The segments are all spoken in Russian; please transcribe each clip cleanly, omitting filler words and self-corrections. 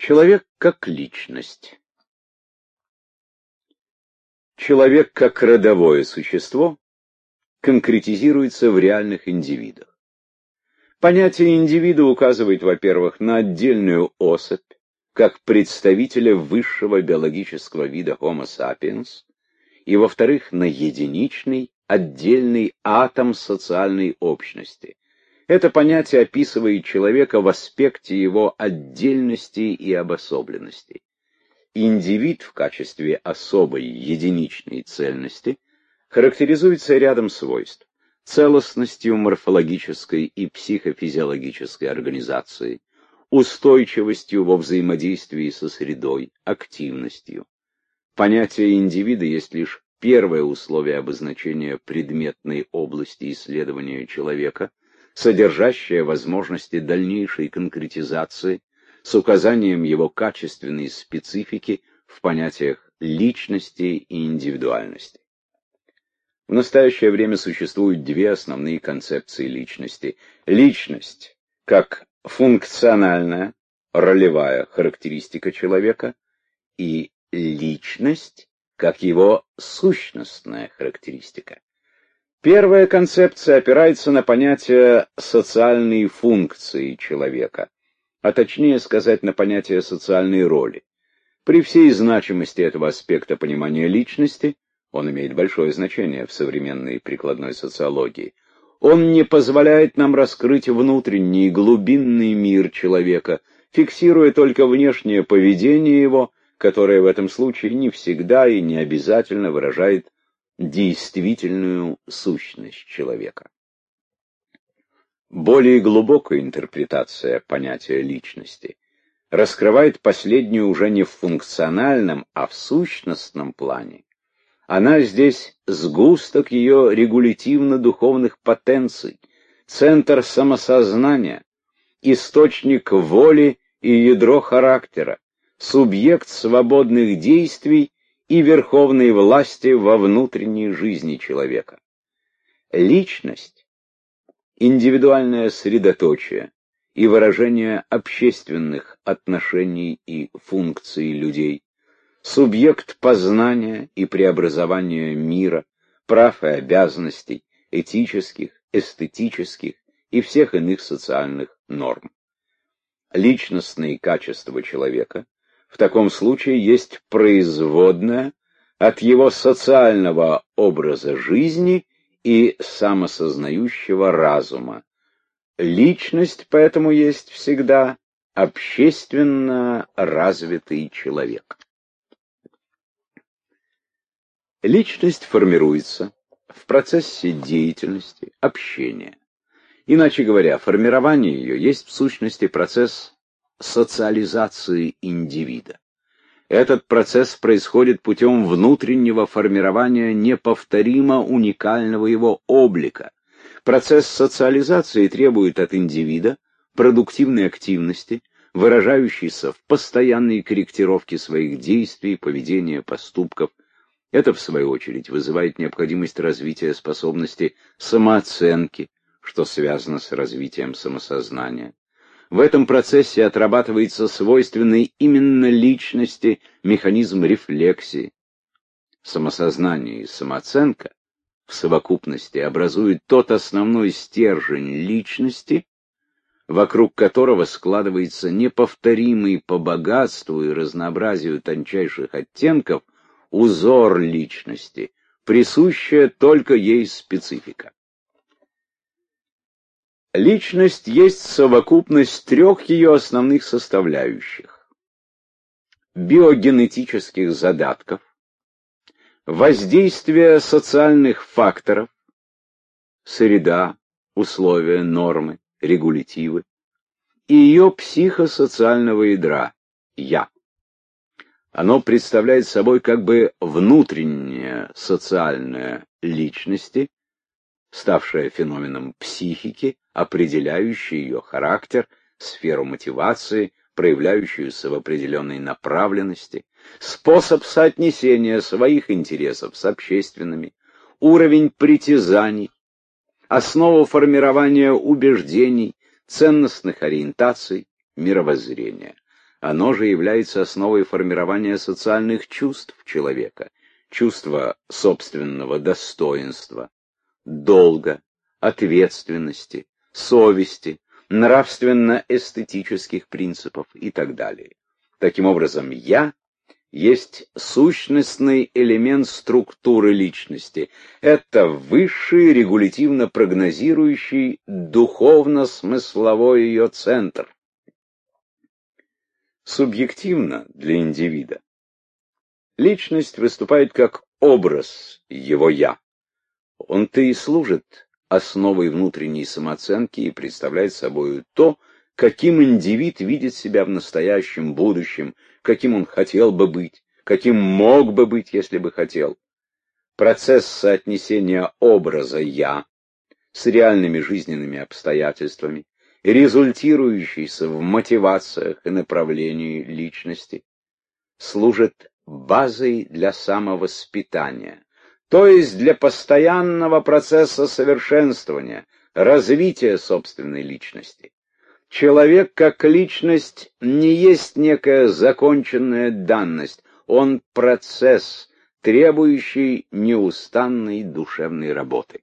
Человек как личность. Человек как родовое существо конкретизируется в реальных индивидах. Понятие индивида указывает, во-первых, на отдельную особь, как представителя высшего биологического вида Homo sapiens, и, во-вторых, на единичный, отдельный атом социальной общности. Это понятие описывает человека в аспекте его отдельности и обособленности. Индивид в качестве особой единичной цельности характеризуется рядом свойств: целостностью морфологической и психофизиологической организации, устойчивостью во взаимодействии со средой, активностью. Понятие индивида есть лишь первое условие обозначения предметной области исследования человека, содержащее возможности дальнейшей конкретизации с указанием его качественной специфики в понятиях личности и индивидуальности. В настоящее время существуют две основные концепции личности. Личность как функциональная, ролевая характеристика человека и личность как его сущностная характеристика. Первая концепция опирается на понятие социальной функции человека, а точнее сказать, на понятие социальной роли. При всей значимости этого аспекта понимания личности, он имеет большое значение в современной прикладной социологии, он не позволяет нам раскрыть внутренний глубинный мир человека, фиксируя только внешнее поведение его, которое в этом случае не всегда и не обязательно выражает действительную сущность человека. Более глубокая интерпретация понятия личности раскрывает последнюю уже не в функциональном, а в сущностном плане. Она здесь сгусток ее регулятивно-духовных потенций, центр самосознания, источник воли и ядро характера, субъект свободных действий и верховной власти во внутренней жизни человека. Личность — индивидуальное средоточие и выражение общественных отношений и функций людей, субъект познания и преобразования мира, прав и обязанностей, этических, эстетических и всех иных социальных норм. Личностные качества человека в таком случае есть производная от его социального образа жизни и самосознающего разума. Личность поэтому есть всегда общественно развитый человек. Личность формируется в процессе деятельности, общения. Иначе говоря, формирование ее есть в сущности процесс социализации индивида. Этот процесс происходит путем внутреннего формирования неповторимо уникального его облика. Процесс социализации требует от индивида продуктивной активности, выражающейся в постоянной корректировке своих действий, поведения, поступков. Это, в свою очередь, вызывает необходимость развития способности самооценки, что связано с развитием самосознания. В этом процессе отрабатывается свойственный именно личности механизм рефлексии. Самосознание и самооценка в совокупности образуют тот основной стержень личности, вокруг которого складывается неповторимый по богатству и разнообразию тончайших оттенков узор личности, присущая только ей специфика. Личность есть совокупность трех ее основных составляющих: биогенетических задатков, воздействия социальных факторов, среда, условия, нормы, регулятивы, и ее психосоциального ядра «я». Оно представляет собой как бы внутреннее социальное личности, ставшее феноменом психики, определяющий ее характер, сферу мотивации, проявляющуюся в определенной направленности, способ соотнесения своих интересов с общественными, уровень притязаний, основу формирования убеждений, ценностных ориентаций, мировоззрения. Оно же является основой формирования социальных чувств человека, чувства собственного достоинства, долга, ответственности, совести, нравственно-эстетических принципов и так далее. Таким образом, «я» есть сущностный элемент структуры личности. Это высший, регулятивно-прогнозирующий, духовно-смысловой ее центр. Субъективно для индивида личность выступает как образ его «я». Он-то и служит основой внутренней самооценки и представляет собой то, каким индивид видит себя в настоящем, будущем, каким он хотел бы быть, каким мог бы быть, если бы хотел. Процесс соотнесения образа «я» с реальными жизненными обстоятельствами, результирующийся в мотивациях и направлении личности, служит базой для самовоспитания, то есть для постоянного процесса совершенствования, развития собственной личности. Человек как личность не есть некая законченная данность, он процесс, требующий неустанной душевной работы.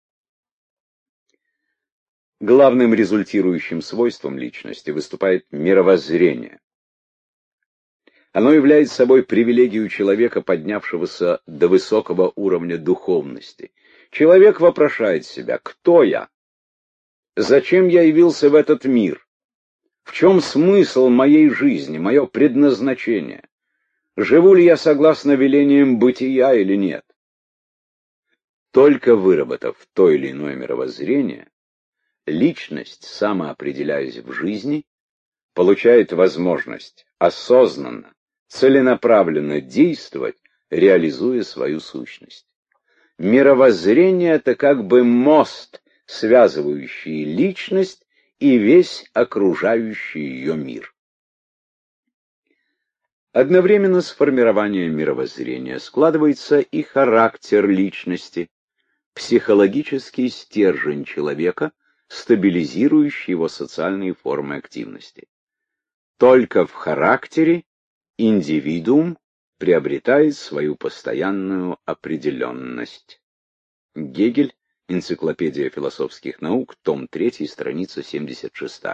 Главным результирующим свойством личности выступает мировоззрение. Оно является собой привилегию человека, поднявшегося до высокого уровня духовности. Человек вопрошает себя: кто я? Зачем я явился в этот мир? В чем смысл моей жизни, мое предназначение? Живу ли я согласно велениям бытия или нет? Только выработав то или иное мировоззрение, личность, самоопределяясь в жизни, получает возможность осознанно, целенаправленно действовать, реализуя свою сущность. Мировоззрение — это как бы мост, связывающий личность и весь окружающий ее мир. Одновременно с формированием мировоззрения складывается и характер личности, психологический стержень человека, стабилизирующий его социальные формы активности. Только в характере индивидуум приобретает свою постоянную определенность. Гегель, Энциклопедия философских наук, том 3, страница 76.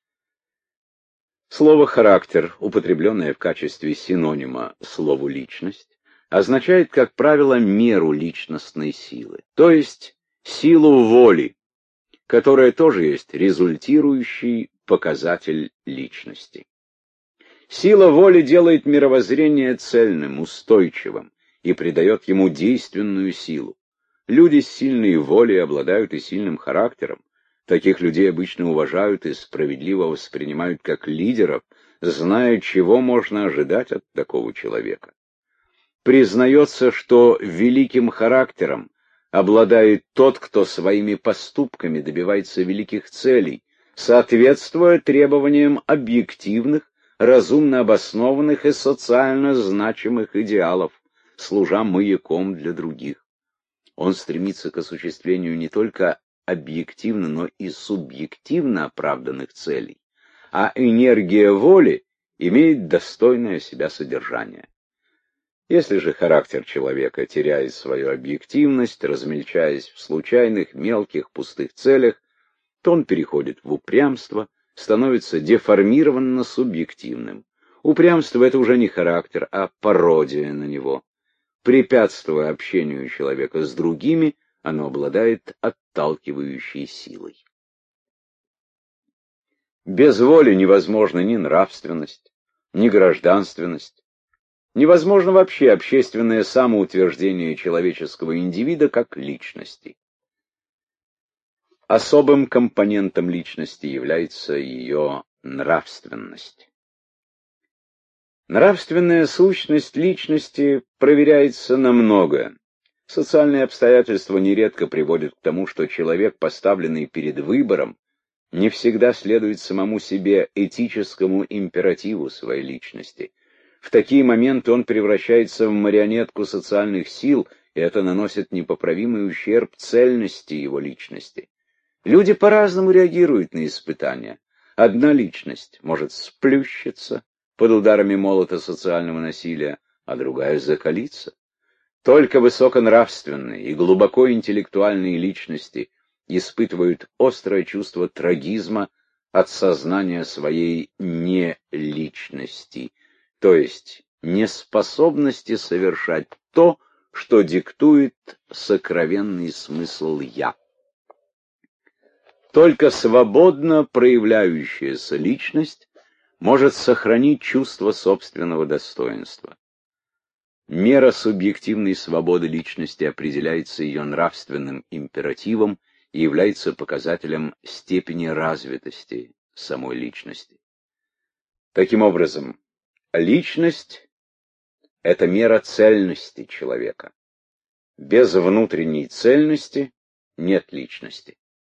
Слово «характер», употребленное в качестве синонима слову «личность», означает, как правило, меру личностной силы, то есть силу воли, которая тоже есть результирующий показатель личности. Сила воли делает мировоззрение цельным, устойчивым и придает ему действенную силу. Люди с сильной волей обладают и сильным характером. Таких людей обычно уважают и справедливо воспринимают как лидеров, зная, чего можно ожидать от такого человека. Признается, что великим характером обладает тот, кто своими поступками добивается великих целей, соответствуя требованиям объективных, разумно обоснованных и социально значимых идеалов, служа маяком для других. Он стремится к осуществлению не только объективно, но и субъективно оправданных целей, а энергия воли имеет достойное себя содержание. Если же характер человека теряет свою объективность, размельчаясь в случайных, мелких, пустых целях, то он переходит в упрямство, становится деформированно субъективным. Упрямство — это уже не характер, а пародия на него. Препятствуя общению человека с другими, оно обладает отталкивающей силой. Без воли невозможна ни нравственность, ни гражданственность. Невозможно вообще общественное самоутверждение человеческого индивида как личности. Особым компонентом личности является ее нравственность. Нравственная сущность личности проверяется на многое. Социальные обстоятельства нередко приводят к тому, что человек, поставленный перед выбором, не всегда следует самому себе этическому императиву своей личности. В такие моменты он превращается в марионетку социальных сил, и это наносит непоправимый ущерб цельности его личности. Люди по-разному реагируют на испытания. Одна личность может сплющиться, под ударами молота социального насилия, а другая закалится. Только высоконравственные и глубоко интеллектуальные личности испытывают острое чувство трагизма от сознания своей неличности, то есть неспособности совершать то, что диктует сокровенный смысл «я». Только свободно проявляющаяся личность может сохранить чувство собственного достоинства. Мера субъективной свободы личности определяется ее нравственным императивом и является показателем степени развитости самой личности. Таким образом, личность — это мера цельности человека. Без внутренней цельности нет личности.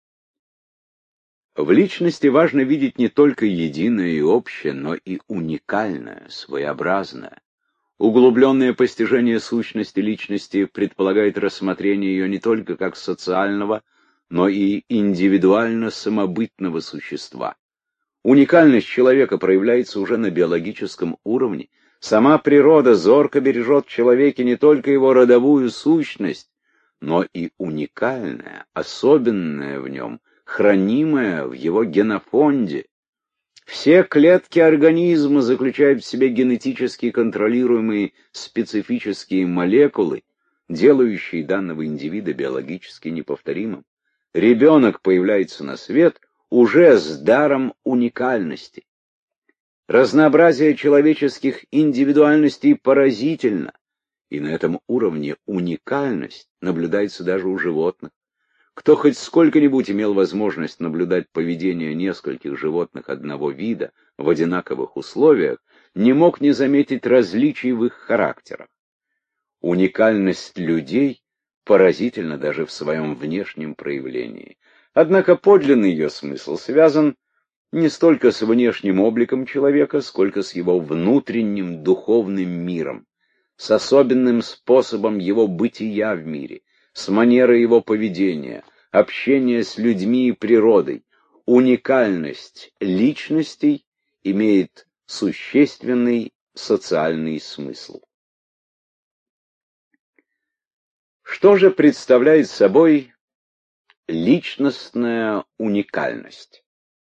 В личности важно видеть не только единое и общее, но и уникальное, своеобразное. Углубленное постижение сущности личности предполагает рассмотрение ее не только как социального, но и индивидуально самобытного существа. Уникальность человека проявляется уже на биологическом уровне. Сама природа зорко бережет в человеке не только его родовую сущность, но и уникальное, особенное в нем, хранимое в его генофонде. Все клетки организма заключают в себе генетически контролируемые специфические молекулы, делающие данного индивида биологически неповторимым. Ребенок появляется на свет уже с даром уникальности. Разнообразие человеческих индивидуальностей поразительно, и на этом уровне уникальность наблюдается даже у животных. Кто хоть сколько-нибудь имел возможность наблюдать поведение нескольких животных одного вида в одинаковых условиях, не мог не заметить различий в их характерах. Уникальность людей поразительна даже в своем внешнем проявлении. Однако подлинный ее смысл связан не столько с внешним обликом человека, сколько с его внутренним духовным миром, с особенным способом его бытия в мире, с манерой его поведения, общения с людьми и природой. Уникальность личностей имеет существенный социальный смысл. Что же представляет собой личностная уникальность?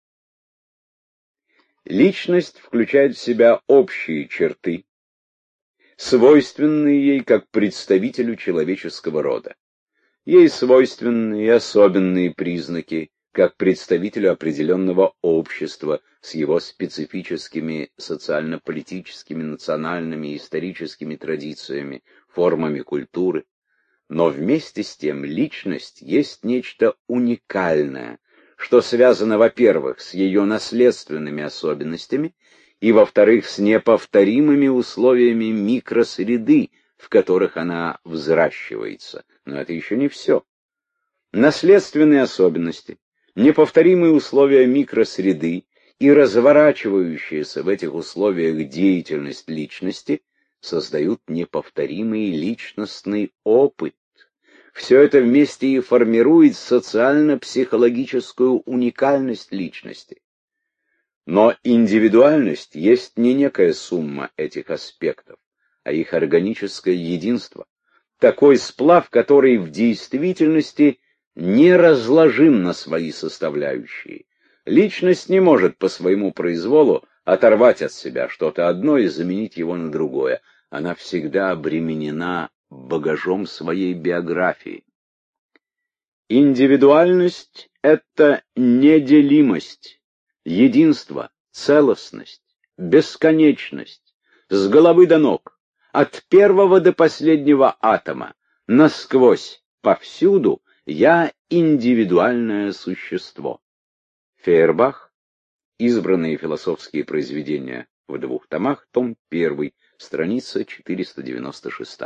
Личность включает в себя общие черты, свойственные ей как представителю человеческого рода. Ей свойственны и особенные признаки, как представителю определенного общества с его специфическими социально-политическими, национальными и историческими традициями, формами культуры. Но вместе с тем личность есть нечто уникальное, что связано, во-первых, с ее наследственными особенностями, и, во-вторых, с неповторимыми условиями микросреды, в которых она взращивается. Но это еще не все. Наследственные особенности, неповторимые условия микросреды и разворачивающаяся в этих условиях деятельность личности создают неповторимый личностный опыт. Все это вместе и формирует социально-психологическую уникальность личности. Но индивидуальность есть не некая сумма этих аспектов, а их органическое единство. Такой сплав, который в действительности не разложим на свои составляющие. Личность не может по своему произволу оторвать от себя что-то одно и заменить его на другое. Она всегда обременена багажом своей биографии. Индивидуальность — это неделимость, единство, целостность, бесконечность, с головы до ног, от первого до последнего атома, насквозь, повсюду я индивидуальное существо. Фейербах. Избранные философские произведения в 2 томах, том 1, страница 496.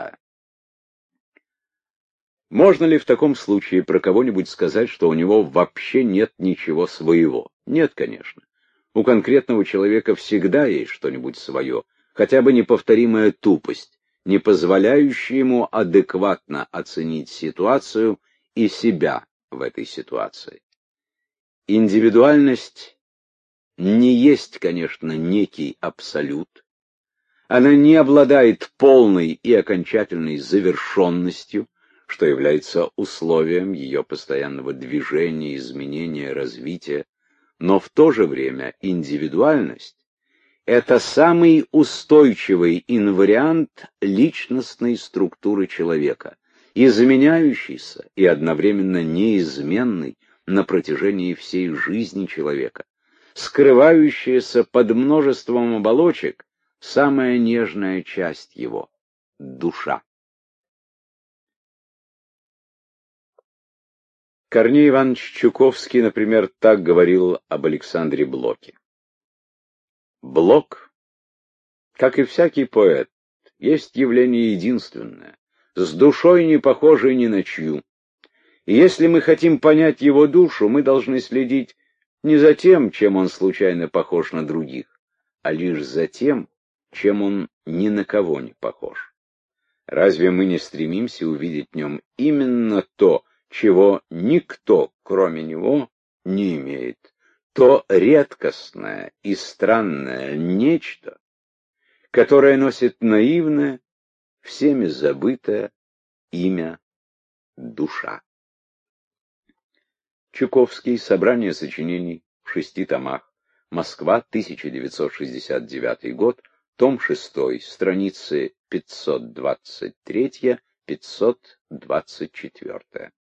Можно ли в таком случае про кого-нибудь сказать, что у него вообще нет ничего своего? Нет, конечно. У конкретного человека всегда есть что-нибудь свое, хотя бы неповторимая тупость, не позволяющая ему адекватно оценить ситуацию и себя в этой ситуации. Индивидуальность не есть, конечно, некий абсолют, она не обладает полной и окончательной завершенностью, что является условием ее постоянного движения, изменения, развития, но в то же время индивидуальность — это самый устойчивый инвариант личностной структуры человека, изменяющийся и одновременно неизменный на протяжении всей жизни человека, скрывающаяся под множеством оболочек самая нежная часть его — душа. Корней Иванович Чуковский, например, так говорил об Александре Блоке. Блок, как и всякий поэт, есть явление единственное, с душой не похожей ни на чью. И если мы хотим понять его душу, мы должны следить не за тем, чем он случайно похож на других, а лишь за тем, чем он ни на кого не похож. Разве мы не стремимся увидеть в нем именно то, чего никто, кроме него, не имеет, то редкостное и странное нечто, которое носит наивное, всеми забытое имя душа? Чуковский. Собрание сочинений в 6 томах. Москва, 1969 год. Том 6, страницы 523-524.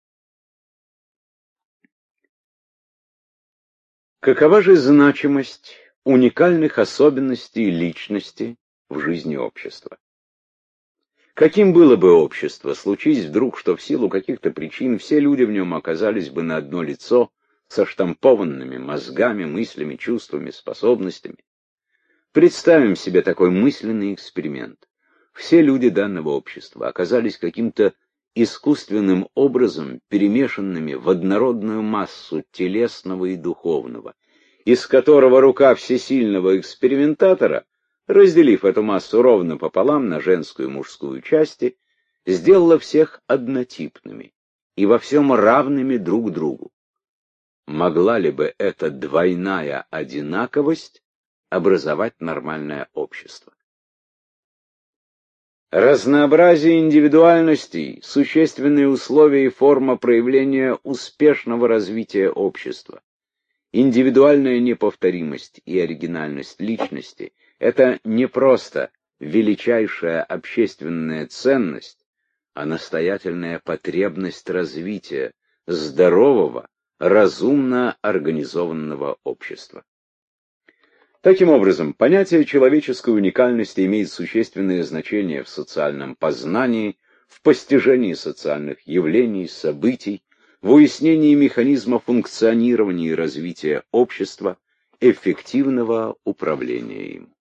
Какова же значимость уникальных особенностей личности в жизни общества? Каким было бы общество, случись вдруг, что в силу каких-то причин все люди в нем оказались бы на одно лицо, со штампованными мозгами, мыслями, чувствами, способностями? Представим себе такой мысленный эксперимент. Все люди данного общества оказались каким-то искусственным образом перемешанными в однородную массу телесного и духовного, из которого рука всесильного экспериментатора, разделив эту массу ровно пополам на женскую и мужскую части, сделала всех однотипными и во всем равными друг другу. Могла ли бы эта двойная одинаковость образовать нормальное общество? Разнообразие индивидуальностей — существенные условия и форма проявления успешного развития общества. Индивидуальная неповторимость и оригинальность личности — это не просто величайшая общественная ценность, а настоятельная потребность развития здорового, разумно организованного общества. Таким образом, понятие человеческой уникальности имеет существенное значение в социальном познании, в постижении социальных явлений, событий, в уяснении механизма функционирования и развития общества, эффективного управления им.